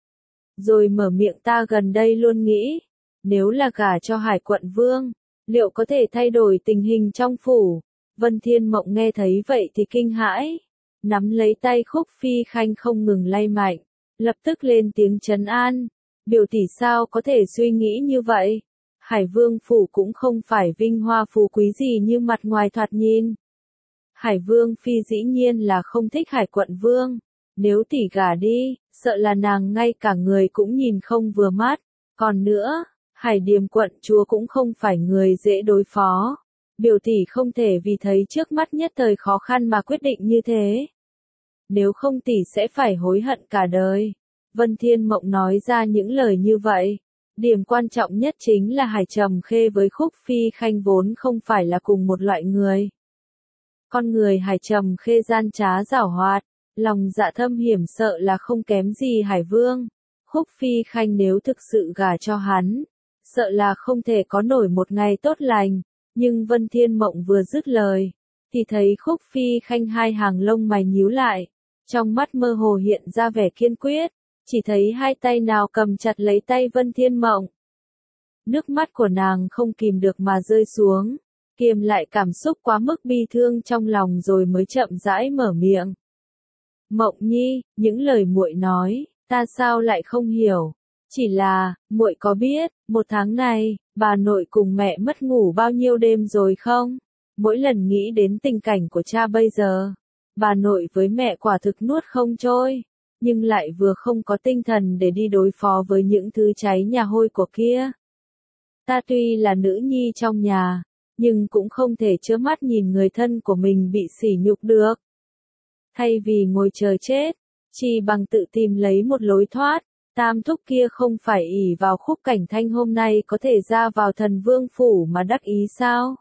Speaker 1: Rồi mở miệng ta gần đây luôn nghĩ, nếu là gả cho Hải quận vương, liệu có thể thay đổi tình hình trong phủ? Vân Thiên Mộng nghe thấy vậy thì kinh hãi, nắm lấy tay Khúc Phi Khanh không ngừng lay mạnh, lập tức lên tiếng trấn an, biểu tỷ sao có thể suy nghĩ như vậy? Hải vương phủ cũng không phải vinh hoa phú quý gì như mặt ngoài thoạt nhìn. Hải vương phi dĩ nhiên là không thích Hải quận vương, nếu tỷ gả đi, sợ là nàng ngay cả người cũng nhìn không vừa mắt. Còn nữa, Hải Điềm quận chúa cũng không phải người dễ đối phó. Biểu tỷ không thể vì thấy trước mắt nhất thời khó khăn mà quyết định như thế. Nếu không tỷ sẽ phải hối hận cả đời. Vân Thiên Mộng nói ra những lời như vậy. Điểm quan trọng nhất chính là Hải Trầm Khê với Khúc Phi Khanh vốn không phải là cùng một loại người. Con người Hải Trầm Khê gian trá giảo hoạt, lòng dạ thâm hiểm sợ là không kém gì Hải Vương. Khúc Phi Khanh nếu thực sự gả cho hắn, sợ là không thể có nổi một ngày tốt lành. Nhưng Vân Thiên Mộng vừa dứt lời, thì thấy Khúc Phi Khanh hai hàng lông mày nhíu lại, trong mắt mơ hồ hiện ra vẻ kiên quyết, chỉ thấy hai tay nào cầm chặt lấy tay Vân Thiên Mộng. Nước mắt của nàng không kìm được mà rơi xuống, kiềm lại cảm xúc quá mức bi thương trong lòng rồi mới chậm rãi mở miệng. Mộng Nhi, những lời muội nói, ta sao lại không hiểu? Chỉ là, muội có biết, 1 tháng này, bà nội cùng mẹ mất ngủ bao nhiêu đêm rồi không? Mỗi lần nghĩ đến tình cảnh của cha bây giờ, bà nội với mẹ quả thực nuốt không trôi, nhưng lại vừa không có tinh thần để đi đối phó với những thứ cháy nhà hôi của kia. Ta tuy là nữ nhi trong nhà, nhưng cũng không thể trơ mắt nhìn người thân của mình bị sỉ nhục được. Thay vì ngồi chờ chết, chỉ bằng tự tìm lấy một lối thoát. Tam thúc kia không phải ỷ vào Khúc Cảnh Thanh hôm nay có thể ra vào Thần Vương phủ mà đắc ý sao?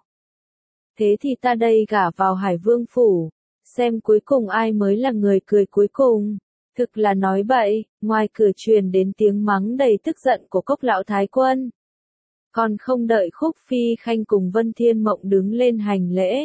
Speaker 1: Thế thì ta đây gả vào Hải Vương phủ, xem cuối cùng ai mới là người cười cuối cùng. Thực là nói bậy, ngoài cửa truyền đến tiếng mắng đầy tức giận của Cốc lão thái quân. Còn không đợi Khúc Phi Khanh cùng Vân Thiên Mộng đứng lên hành lễ,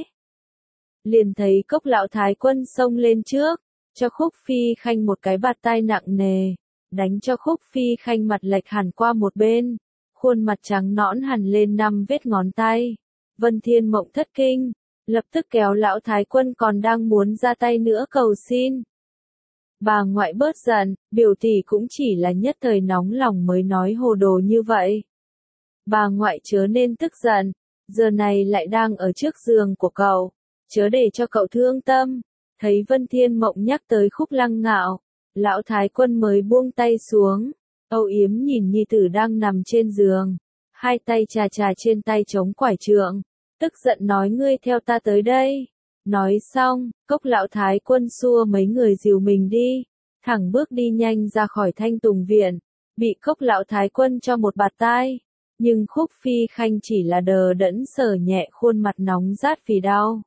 Speaker 1: liền thấy Cốc lão thái quân xông lên trước, cho Khúc Phi Khanh một cái bạt tai nặng nề, đánh cho Khúc Phi Khanh mặt lệch hẳn qua một bên, khuôn mặt trắng nõn hẳn lên 5 vết ngón tay. Vân Thiên Mộng thất kinh, lập tức kéo lão thái quân còn đang muốn ra tay nữa cầu xin. Bà ngoại bớt giận, biểu tỷ cũng chỉ là nhất thời nóng lòng mới nói hồ đồ như vậy. Bà ngoại chớ nên tức giận, giờ này lại đang ở trước giường của cậu, chớ để cho cậu thương tâm. Thấy Vân Thiên Mộng nhắc tới Khúc Lăng Ngạo, lão thái quân mới buông tay xuống, âu yếm nhìn nhi tử đang nằm trên giường, hai tay chà chà trên tay chống quải trượng, tức giận nói ngươi theo ta tới đây. Nói xong, Cốc lão thái quân xua mấy người dìu mình đi, thẳng bước đi nhanh ra khỏi Thanh Tùng viện, bị Cốc lão thái quân cho một bạt tai, nhưng Khúc Phi Khanh chỉ là đờ đẫn sờ nhẹ khuôn mặt nóng rát vì đau.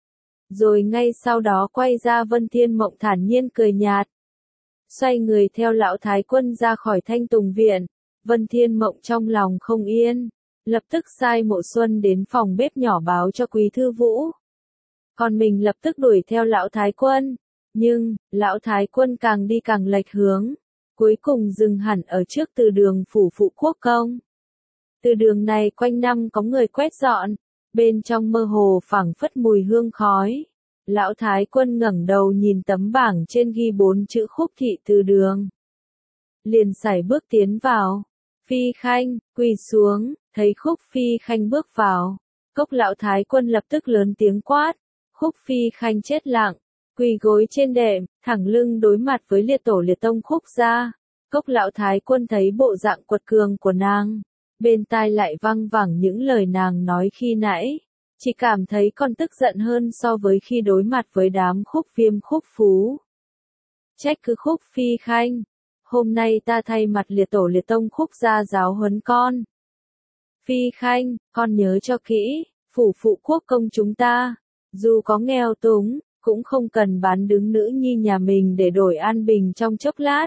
Speaker 1: Rồi ngay sau đó quay ra Vân Thiên Mộng thản nhiên cười nhạt. Xoay người theo lão thái quân ra khỏi Thanh Tùng viện, Vân Thiên Mộng trong lòng không yên, lập tức sai Mộ Xuân đến phòng bếp nhỏ báo cho Quý Thư Vũ. Còn mình lập tức đuổi theo lão thái quân, nhưng, lão thái quân càng đi càng lệch hướng, cuối cùng dừng hẳn ở trước từ đường phủ phụ quốc công. Từ đường này quanh năm có người quét dọn, bên trong mơ hồ phảng phất mùi hương khói. Lão thái quân ngẩng đầu nhìn tấm bảng trên ghi 4 chữ Khúc thị từ đường. Liền sải bước tiến vào. Phi Khanh, quỳ xuống, thấy Khúc Phi Khanh bước vào. Cốc lão thái quân lập tức lớn tiếng quát. Khúc Phi Khanh chết lặng, quỳ gối trên đệm, thẳng lưng đối mặt với liệt tổ liệt tông Khúc gia. Cốc lão thái quân thấy bộ dạng quật cường của nàng, bên tai lại văng vẳng những lời nàng nói khi nãy, chỉ cảm thấy còn tức giận hơn so với khi đối mặt với đám Khúc Viêm Khúc Phú. Trách cứ Khúc Phi Khanh, hôm nay ta thay mặt liệt tổ liệt tông Khúc gia giáo huấn con. Phi Khanh, con nhớ cho kỹ, phủ phụ quốc công chúng ta, dù có nghèo túng, cũng không cần bán đứng nữ nhi nhà mình để đổi an bình trong chốc lát.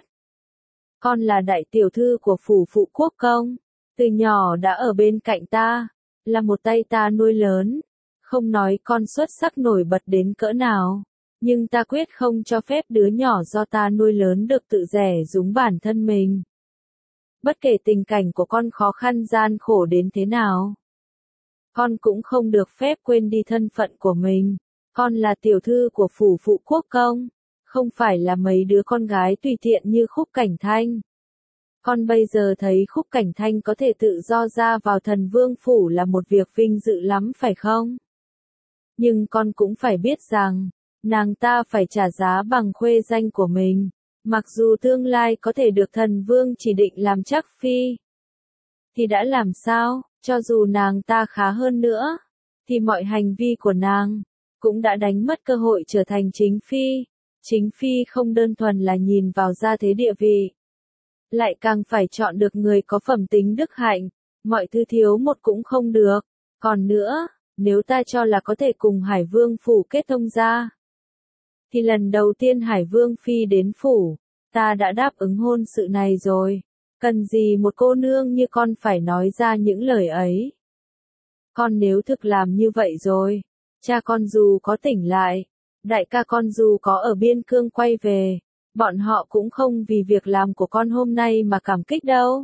Speaker 1: Con là đại tiểu thư của phủ phụ quốc công, từ nhỏ đã ở bên cạnh ta, là một tay ta nuôi lớn, không nói con xuất sắc nổi bật đến cỡ nào, nhưng ta quyết không cho phép đứa nhỏ do ta nuôi lớn được tự rẻ rúng bản thân mình. Bất kể tình cảnh của con khó khăn gian khổ đến thế nào, con cũng không được phép quên đi thân phận của mình. Con là tiểu thư của phủ phụ quốc công, không phải là mấy đứa con gái tùy tiện như Khúc Cảnh Thanh. Con bây giờ thấy Khúc Cảnh Thanh có thể tự do ra vào Thần Vương phủ là một việc vinh dự lắm phải không? Nhưng con cũng phải biết rằng, nàng ta phải trả giá bằng khuê danh của mình, mặc dù tương lai có thể được Thần Vương chỉ định làm chắc phi. Thì đã làm sao, cho dù nàng ta khá hơn nữa, thì mọi hành vi của nàng cũng đã đánh mất cơ hội trở thành chính phi. Chính phi không đơn thuần là nhìn vào gia thế địa vị, lại càng phải chọn được người có phẩm tính đức hạnh, mọi thứ thiếu một cũng không được. Còn nữa, nếu ta cho là có thể cùng Hải Vương phủ kết thông ra, thì lần đầu tiên Hải Vương phi đến phủ, ta đã đáp ứng hôn sự này rồi, cần gì một cô nương như con phải nói ra những lời ấy. Con nếu thực làm như vậy rồi, cha con dù có tỉnh lại, đại ca con dù có ở biên cương quay về, bọn họ cũng không vì việc làm của con hôm nay mà cảm kích đâu.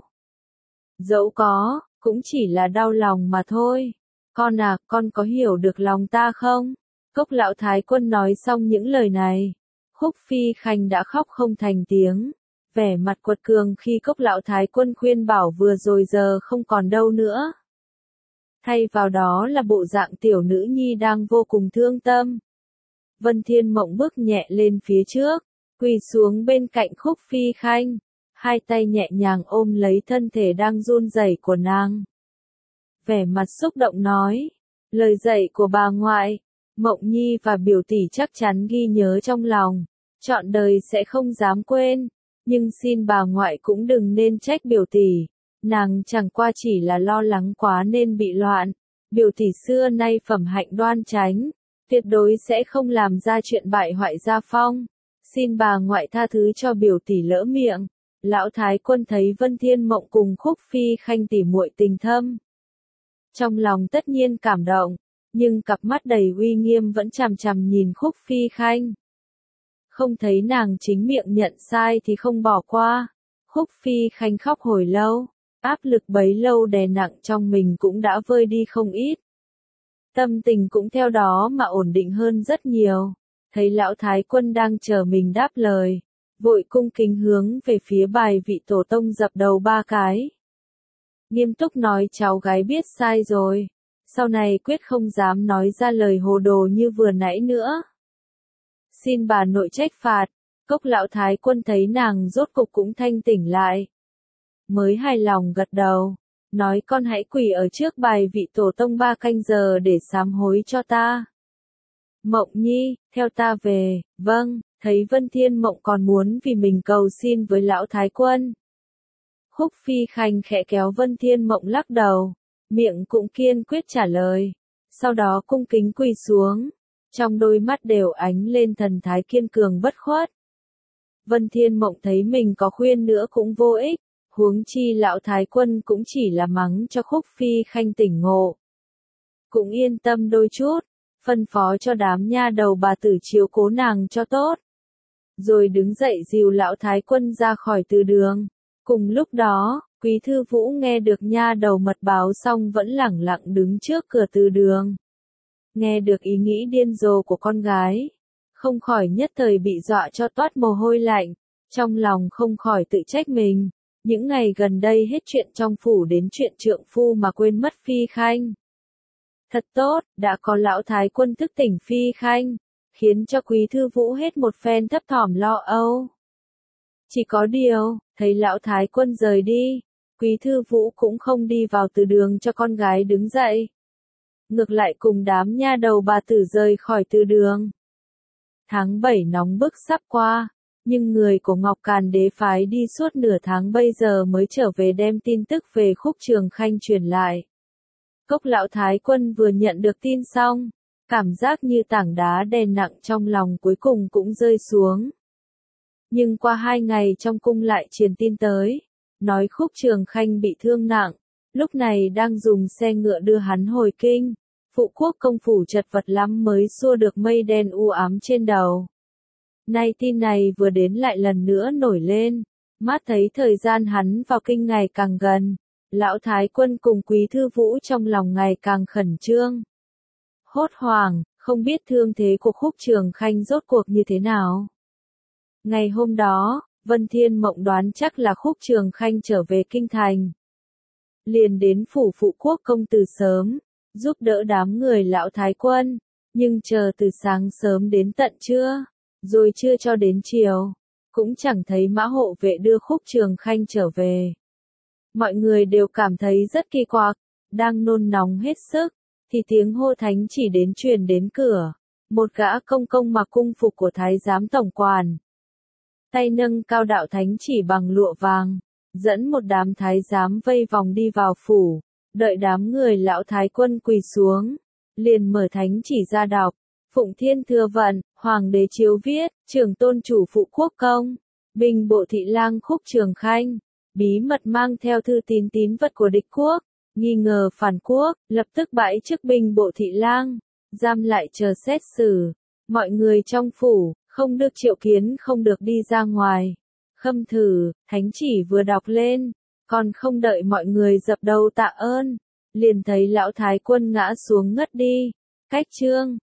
Speaker 1: Dẫu có, cũng chỉ là đau lòng mà thôi. Con à, con có hiểu được lòng ta không? Cốc lão thái quân nói xong những lời này, Khúc Phi Khanh đã khóc không thành tiếng, vẻ mặt quật cường khi Cốc lão thái quân khuyên bảo vừa rồi giờ không còn đâu nữa. Thay vào đó là bộ dạng tiểu nữ nhi đang vô cùng thương tâm. Vân Thiên Mộng bước nhẹ lên phía trước, quỳ xuống bên cạnh Khúc Phi Khanh, hai tay nhẹ nhàng ôm lấy thân thể đang run rẩy của nàng. Vẻ mặt xúc động nói, lời dạy của bà ngoại, Mộng Nhi và biểu tỷ chắc chắn ghi nhớ trong lòng, trọn đời sẽ không dám quên, nhưng xin bà ngoại cũng đừng nên trách biểu tỷ, nàng chẳng qua chỉ là lo lắng quá nên bị loạn, biểu tỷ xưa nay phẩm hạnh đoan chánh, tuyệt đối sẽ không làm ra chuyện bại hoại gia phong, xin bà ngoại tha thứ cho biểu tỷ lỡ miệng. Lão thái quân thấy Vân Thiên Mộng cùng Khúc Phi Khanh tỉ muội tình thâm, trong lòng tất nhiên cảm động, nhưng cặp mắt đầy uy nghiêm vẫn chằm chằm nhìn Khúc Phi Khanh. Không thấy nàng chính miệng nhận sai thì không bỏ qua. Khúc Phi Khanh khóc hồi lâu, áp lực bấy lâu đè nặng trong mình cũng đã vơi đi không ít. Tâm tình cũng theo đó mà ổn định hơn rất nhiều. Thấy lão thái quân đang chờ mình đáp lời, vội cung kính hướng về phía bài vị tổ tông dập đầu 3 cái. Nghiêm túc nói cháu gái biết sai rồi, sau này quyết không dám nói ra lời hồ đồ như vừa nãy nữa. Xin bà nội trách phạt. Cốc lão thái quân thấy nàng rốt cục cũng thanh tỉnh lại. Mới hài lòng gật đầu, nói con hãy quỳ ở trước bài vị tổ tông 3 canh giờ để sám hối cho ta. Mộng nhi, theo ta về. Vâng. Thấy Vân Thiên Mộng còn muốn vì mình cầu xin với lão thái quân. Khúc Phi Khanh khẽ kéo Vân Thiên Mộng lắc đầu, miệng cũng kiên quyết trả lời. Sau đó cung kính quỳ xuống, trong đôi mắt đều ánh lên thần thái kiên cường bất khuất. Vân Thiên Mộng thấy mình có khuyên nữa cũng vô ích, huống chi lão thái quân cũng chỉ là mắng cho Khúc Phi Khanh tỉnh ngộ. Cũng yên tâm đôi chút, phân phó cho đám nha đầu bà tử chiếu cố nàng cho tốt. Rồi đứng dậy dìu lão thái quân ra khỏi từ đường. Cùng lúc đó, Quý Thư Vũ nghe được nha đầu mật báo xong vẫn lẳng lặng đứng trước cửa từ đường. Nghe được ý nghĩ điên rồ của con gái, không khỏi nhất thời bị dọa cho toát mồ hôi lạnh, trong lòng không khỏi tự trách mình. Những ngày gần đây hết chuyện trong phủ đến chuyện trượng phu mà quên mất Phi Khanh. Thật tốt, đã có lão thái quân thức tỉnh Phi Khanh, khiến cho Quý Thư Vũ hết một phen thấp thỏm lo âu. Chỉ có điều, thấy lão thái quân rời đi, Quý Thư Vũ cũng không đi vào từ đường cho con gái đứng dậy. Ngược lại cùng đám nha đầu bà tử rời khỏi từ đường. Tháng 7 nóng bức sắp qua, nhưng người của Ngọc Càn Đế phái đi suốt nửa tháng bây giờ mới trở về đem tin tức về Khúc Trường Khanh truyền lại. Cốc lão thái quân vừa nhận được tin xong, cảm giác như tảng đá đè nặng trong lòng cuối cùng cũng rơi xuống. Nhưng qua 2 ngày trong cung lại truyền tin tới, nói Khúc Trường Khanh bị thương nặng, lúc này đang dùng xe ngựa đưa hắn hồi kinh. Phụ quốc công phủ chật vật lắm mới xua được mây đen u ám trên đầu. Nay tin này vừa đến lại lần nữa nổi lên, mắt thấy thời gian hắn vào kinh ngày càng gần, lão thái quân cùng Quý Thư Vũ trong lòng ngày càng khẩn trương. Hốt hoảng, không biết thương thế của Khúc Trường Khanh rốt cuộc như thế nào. Ngày hôm đó, Vân Thiên Mộng đoán chắc là Khúc Trường Khanh trở về kinh thành. Liền đến phủ phụ quốc công từ sớm, giúp đỡ đám người lão thái quân, nhưng chờ từ sáng sớm đến tận trưa, rồi trưa cho đến chiều, cũng chẳng thấy mã hộ vệ đưa Khúc Trường Khanh trở về. Mọi người đều cảm thấy rất kỳ quặc, đang nôn nóng hết sức, thì tiếng hô thánh chỉ đến truyền đến cửa, một gã công công mặc cung phục của thái giám tổng quản. Tay nâng cao đạo thánh chỉ bằng lụa vàng, dẫn một đám thái giám vây vòng đi vào phủ, đợi đám người lão thái quân quỳ xuống, liền mở thánh chỉ ra đọc. Phụng Thiên Thừa Vận, Hoàng đế chiếu viết, trưởng tôn chủ phụ quốc công, binh bộ thị lang Khúc Trường Khanh, bí mật mang theo thư tín tín vật của địch quốc, nghi ngờ phản quốc, lập tức bãi chức binh bộ thị lang, giam lại chờ xét xử. Mọi người trong phủ, không được triệu kiến, không được đi ra ngoài. Khâm thử, thánh chỉ vừa đọc lên, còn không đợi mọi người dập đầu tạ ơn, liền thấy lão thái quân ngã xuống ngất đi. Cách chương